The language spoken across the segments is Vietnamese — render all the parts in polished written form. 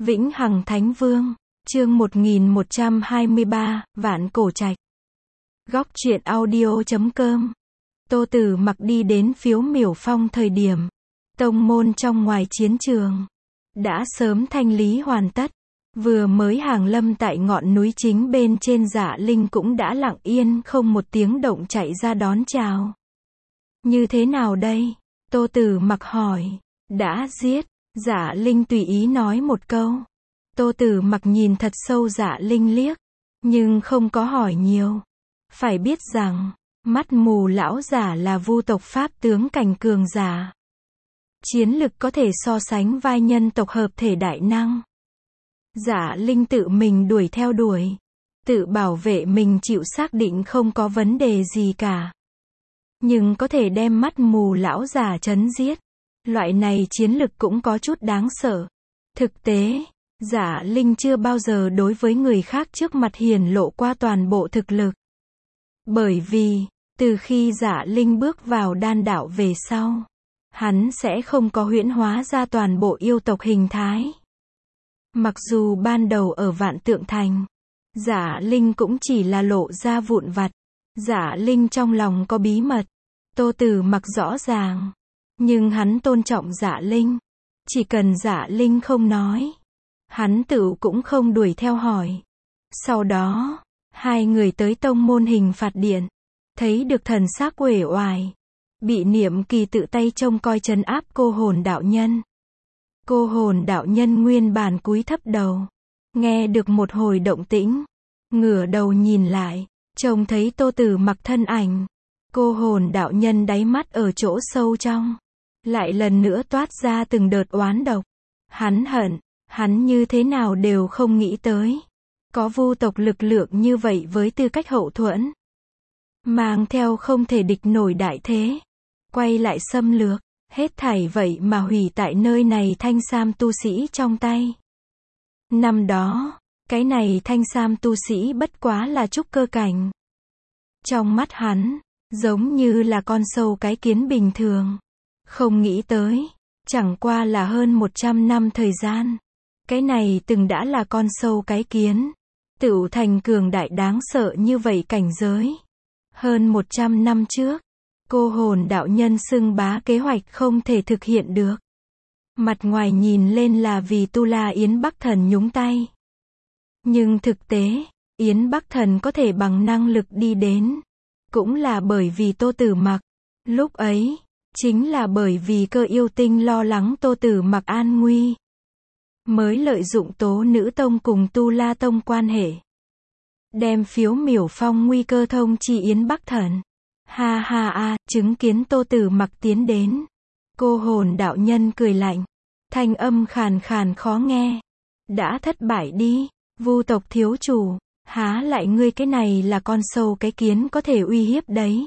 Vĩnh Hằng Thánh Vương, chương 1123, Vạn Cổ Trạch. Góc truyện audio.com. Tô Tử Mặc đi đến Phiếu Miểu Phong thời điểm tông môn trong ngoài chiến trường đã sớm thanh lý hoàn tất. Vừa mới hàng lâm tại ngọn núi chính bên trên, Dạ Linh cũng đã lặng yên không một tiếng động chạy ra đón chào. Như thế nào đây? Tô Tử Mặc hỏi. Đã giết. Dạ Linh tùy ý nói một câu. Tô Tử Mặc nhìn thật sâu Dạ Linh liếc, nhưng không có hỏi nhiều. Phải biết rằng, mắt mù lão giả là vu tộc pháp tướng cảnh cường giả. Chiến lực có thể so sánh vai nhân tộc hợp thể đại năng. Dạ Linh tự mình đuổi theo đuổi, tự bảo vệ mình chịu xác định không có vấn đề gì cả. Nhưng có thể đem mắt mù lão giả chấn giết. Loại này chiến lực cũng có chút đáng sợ. Thực tế, Dạ Linh chưa bao giờ đối với người khác trước mặt hiển lộ qua toàn bộ thực lực. Bởi vì, từ khi Dạ Linh bước vào đan đạo về sau, hắn sẽ không có huyễn hóa ra toàn bộ yêu tộc hình thái. Mặc dù ban đầu ở Vạn Tượng Thành, Dạ Linh cũng chỉ là lộ ra vụn vặt. Dạ Linh trong lòng có bí mật, Tô Tử Mặc rõ ràng. Nhưng hắn tôn trọng Dạ Linh. Chỉ cần Dạ Linh không nói, hắn tự cũng không đuổi theo hỏi. Sau đó, hai người tới tông môn hình phạt điện, thấy được thần xác uể oải, bị Niệm Kỳ tự tay trông coi trấn áp cô hồn đạo nhân. Cô hồn đạo nhân nguyên bản cúi thấp đầu, nghe được một hồi động tĩnh, ngửa đầu nhìn lại, trông thấy Tô Tử Mặc thân ảnh. Cô hồn đạo nhân đáy mắt ở chỗ sâu trong lại lần nữa toát ra từng đợt oán độc. Hắn hận, hắn như thế nào đều không nghĩ tới. Có vu tộc lực lượng như vậy với tư cách hậu thuẫn, mang theo không thể địch nổi đại thế, quay lại xâm lược, hết thảy vậy mà hủy tại nơi này thanh sam tu sĩ trong tay. Năm đó, cái này thanh sam tu sĩ bất quá là trúc cơ cảnh. Trong mắt hắn, giống như là con sâu cái kiến bình thường. Không nghĩ tới, chẳng qua là hơn 100 năm thời gian, cái này từng đã là con sâu cái kiến, tựu thành cường đại đáng sợ như vậy cảnh giới. Hơn 100 năm trước, cô hồn đạo nhân xưng bá kế hoạch không thể thực hiện được. Mặt ngoài nhìn lên là vì Tu La Yến Bắc Thần nhúng tay. Nhưng thực tế, Yến Bắc Thần có thể bằng năng lực đi đến, cũng là bởi vì Tô Tử Mặc. Lúc ấy, chính là bởi vì Cơ Yêu Tinh lo lắng Tô Tử Mặc an nguy, mới lợi dụng Tố Nữ Tông cùng Tu La Tông quan hệ, đem Phiếu Miểu Phong nguy cơ thông chi Yến Bắc Thần. Ha ha a, chứng kiến Tô Tử Mặc tiến đến, cô hồn đạo nhân cười lạnh, thanh âm khàn khàn khó nghe. Đã thất bại đi, vu tộc thiếu chủ, há lại ngươi cái này là con sâu cái kiến có thể uy hiếp đấy.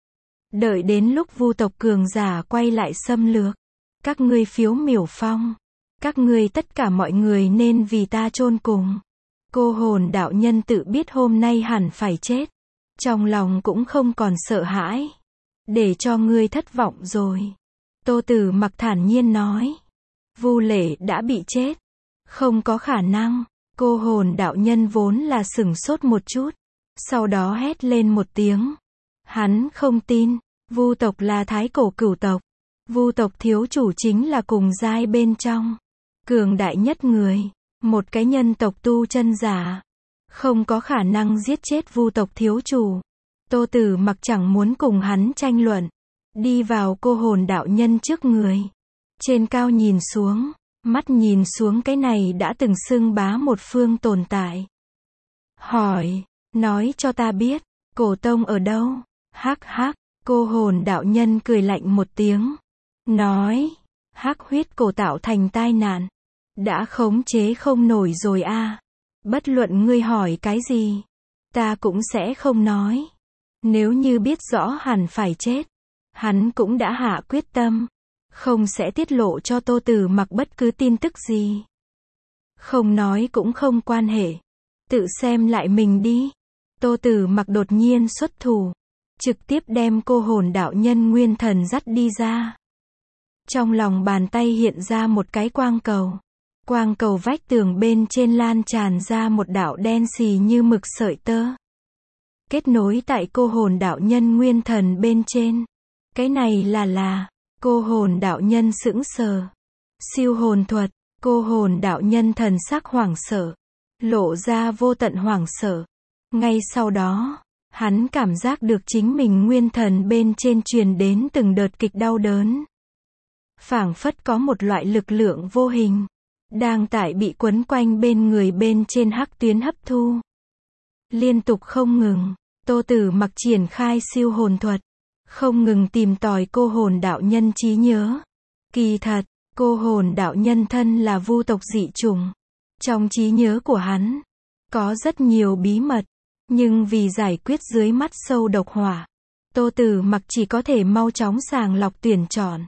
Đợi đến lúc vu tộc cường giả quay lại xâm lược các ngươi Phiếu Miểu Phong, các ngươi tất cả mọi người nên vì ta chôn cùng. Cô hồn đạo nhân tự biết hôm nay hẳn phải chết, trong lòng cũng không còn sợ hãi. Để cho ngươi thất vọng rồi. Tô Tử Mặc thản nhiên nói. Vu Lễ đã bị chết. Không có khả năng. Cô hồn đạo nhân vốn là sửng sốt một chút, sau đó hét lên một tiếng. Hắn không tin, vu tộc là thái cổ cửu tộc. Vu tộc thiếu chủ chính là cùng giai bên trong cường đại nhất người, một cái nhân tộc tu chân giả, không có khả năng giết chết vu tộc thiếu chủ. Tô Tử Mặc chẳng muốn cùng hắn tranh luận, đi vào cô hồn đạo nhân trước người, trên cao nhìn xuống, mắt nhìn xuống cái này đã từng xưng bá một phương tồn tại. Hỏi, nói cho ta biết, cổ tông ở đâu? Hắc hắc, cô hồn đạo nhân cười lạnh một tiếng, nói, hắc huyết cổ tạo thành tai nạn, đã khống chế không nổi rồi a. Bất luận ngươi hỏi cái gì, ta cũng sẽ không nói. Nếu như biết rõ hẳn phải chết, hắn cũng đã hạ quyết tâm, không sẽ tiết lộ cho Tô Tử Mặc bất cứ tin tức gì. Không nói cũng không quan hệ, tự xem lại mình đi. Tô Tử Mặc đột nhiên xuất thủ, trực tiếp đem cô hồn đạo nhân nguyên thần dắt đi ra. Trong lòng bàn tay hiện ra một cái quang cầu, Quang cầu vách tường bên trên lan tràn ra một đạo đen xì như mực sợi tơ. Kết nối tại cô hồn đạo nhân nguyên thần bên trên. Cái này là cô hồn đạo nhân sững sờ. Siêu hồn thuật, cô hồn đạo nhân thần sắc hoảng sợ. Lộ ra vô tận hoảng sợ. Ngay sau đó, hắn cảm giác được chính mình nguyên thần bên trên truyền đến từng đợt kịch đau đớn. Phảng phất có một loại lực lượng vô hình đang tại bị quấn quanh bên người bên trên hắc tuyến hấp thu. Liên tục không ngừng, Tô Tử Mặc triển khai siêu hồn thuật, không ngừng tìm tòi cô hồn đạo nhân trí nhớ. Kỳ thật, cô hồn đạo nhân thân là vu tộc dị chủng. Trong trí nhớ của hắn, có rất nhiều bí mật, nhưng vì giải quyết dưới mắt sâu độc hỏa, Tô Tử Mặc chỉ có thể mau chóng sàng lọc tuyển chọn.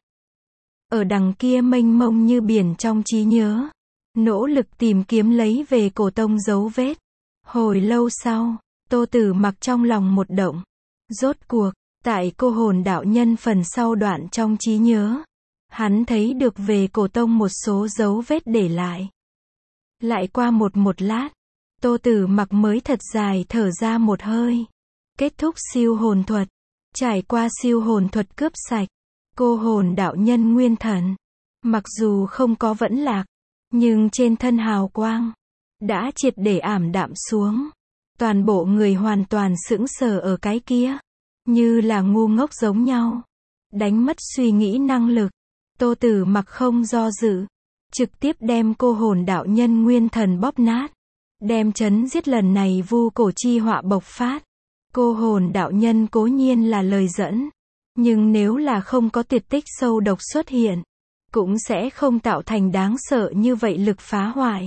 Ở đằng kia mênh mông như biển trong trí nhớ, nỗ lực tìm kiếm lấy về cổ tông dấu vết. Hồi lâu sau, Tô Tử Mặc trong lòng một động. Rốt cuộc, tại cô hồn đạo nhân phần sau đoạn trong trí nhớ, hắn thấy được về cổ tông một số dấu vết để lại. Lại qua một lát, Tô Tử Mặc mới thật dài thở ra một hơi. Kết thúc siêu hồn thuật, trải qua siêu hồn thuật cướp sạch cô hồn đạo nhân nguyên thần. Mặc dù không có vẫn lạc, nhưng trên thân hào quang đã triệt để ảm đạm xuống. Toàn bộ người hoàn toàn sững sờ ở cái kia, như là ngu ngốc giống nhau, đánh mất suy nghĩ năng lực. Tô Tử Mặc không do dự, trực tiếp đem cô hồn đạo nhân nguyên thần bóp nát, đem chấn giết lần này vu cổ chi họa bộc phát. Cô hồn đạo nhân cố nhiên là lời dẫn, nhưng nếu là không có tuyệt tích sâu độc xuất hiện, cũng sẽ không tạo thành đáng sợ như vậy lực phá hoại.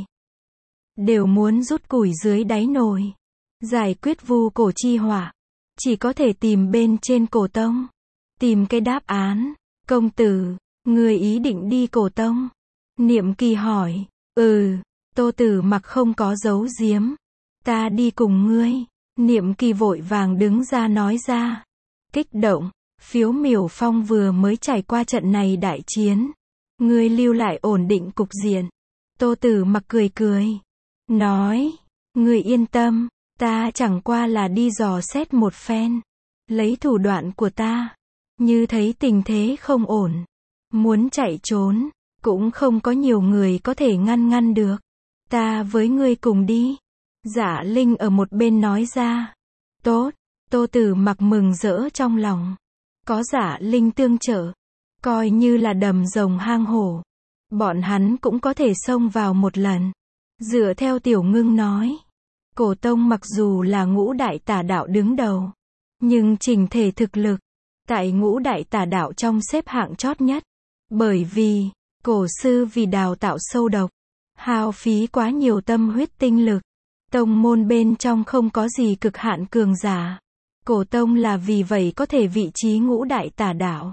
Đều muốn rút củi dưới đáy nồi, giải quyết vu cổ chi họa, chỉ có thể tìm bên trên cổ tông, tìm cái đáp án. Công tử, người ý định đi cổ tông? Niệm Kỳ hỏi. Tô Tử Mặc không có giấu giếm. Ta đi cùng ngươi. Niệm Kỳ vội vàng đứng ra nói ra. Kích động, Phiếu Miểu Phong vừa mới trải qua trận này đại chiến. Ngươi lưu lại ổn định cục diện. Tô Tử Mặc cười cười. Nói, ngươi yên tâm, ta chẳng qua là đi dò xét một phen. Lấy thủ đoạn của ta, như thấy tình thế không ổn, muốn chạy trốn, cũng không có nhiều người có thể ngăn được. Ta với ngươi cùng đi. Dạ Linh ở một bên nói ra. Tốt, Tô Tử Mặc mừng rỡ trong lòng. Có Dạ Linh tương trợ, coi như là đầm rồng hang hổ, bọn hắn cũng có thể xông vào một lần. Dựa theo Tiểu Ngưng nói, cổ tông mặc dù là ngũ đại tà đạo đứng đầu, nhưng chỉnh thể thực lực, tại ngũ đại tà đạo trong xếp hạng chót nhất. Bởi vì, cổ sư vì đào tạo sâu độc, hao phí quá nhiều tâm huyết tinh lực. Tông môn bên trong không có gì cực hạn cường giả. Cổ tông là vì vậy có thể vị trí ngũ đại tà đạo.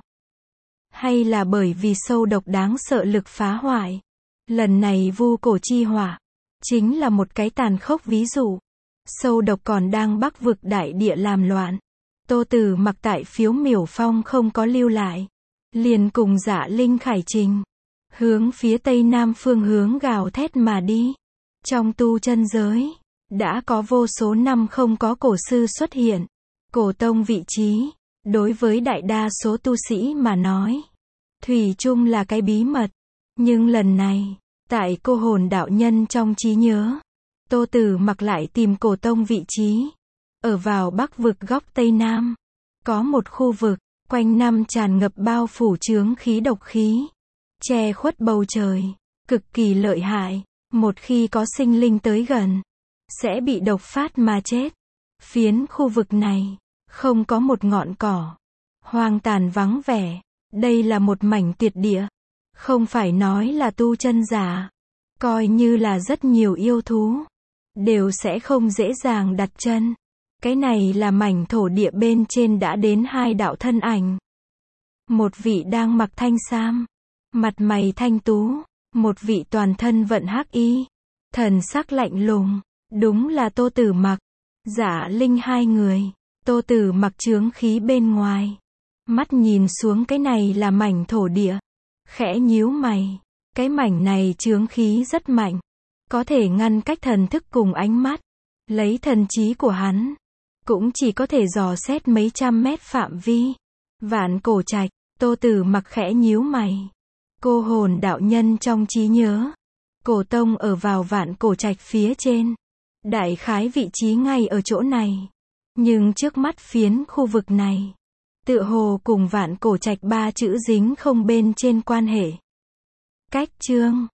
Hay là bởi vì sâu độc đáng sợ lực phá hoại. Lần này vu cổ chi hỏa, chính là một cái tàn khốc ví dụ. Sâu độc còn đang bắc vực đại địa làm loạn. Tô Tử Mặc tại Phiếu Miểu Phong không có lưu lại, liền cùng Dạ Linh khải trình, hướng phía tây nam phương hướng gào thét mà đi. Trong tu chân giới, đã có vô số năm không có cổ sư xuất hiện. Cổ tông vị trí, đối với đại đa số tu sĩ mà nói, thủy chung là cái bí mật. Nhưng lần này, tại cô hồn đạo nhân trong trí nhớ, Tô Tử Mặc lại tìm cổ tông vị trí. Ở vào bắc vực góc tây nam, có một khu vực, quanh năm tràn ngập bao phủ chướng khí độc khí, che khuất bầu trời, cực kỳ lợi hại. Một khi có sinh linh tới gần, sẽ bị độc phát mà chết. Phiến khu vực này, không có một ngọn cỏ, hoang tàn vắng vẻ. Đây là một mảnh tuyệt địa. Không phải nói là tu chân giả, coi như là rất nhiều yêu thú, đều sẽ không dễ dàng đặt chân. Cái này là mảnh thổ địa bên trên đã đến hai đạo thân ảnh. Một vị đang mặc thanh sam, mặt mày thanh tú, một vị toàn thân vận hắc y, thần sắc lạnh lùng, đúng là Tô Tử Mặc, Dạ Linh hai người. Tô Tử Mặc chướng khí bên ngoài, mắt nhìn xuống cái này là mảnh thổ địa, khẽ nhíu mày, Cái mảnh này chướng khí rất mạnh, có thể ngăn cách thần thức cùng ánh mắt. Lấy thần trí của hắn, cũng chỉ có thể dò xét mấy trăm mét phạm vi. Vạn Cổ Trạch, Tô Tử Mặc khẽ nhíu mày. Cô hồn đạo nhân trong trí nhớ, Cổ tông ở vào Vạn Cổ Trạch phía trên. Đại khái vị trí ngay ở chỗ này. Nhưng trước mắt phiến khu vực này, tựa hồ cùng Vạn Cổ Trạch ba chữ dính không bên trên quan hệ. Cách chương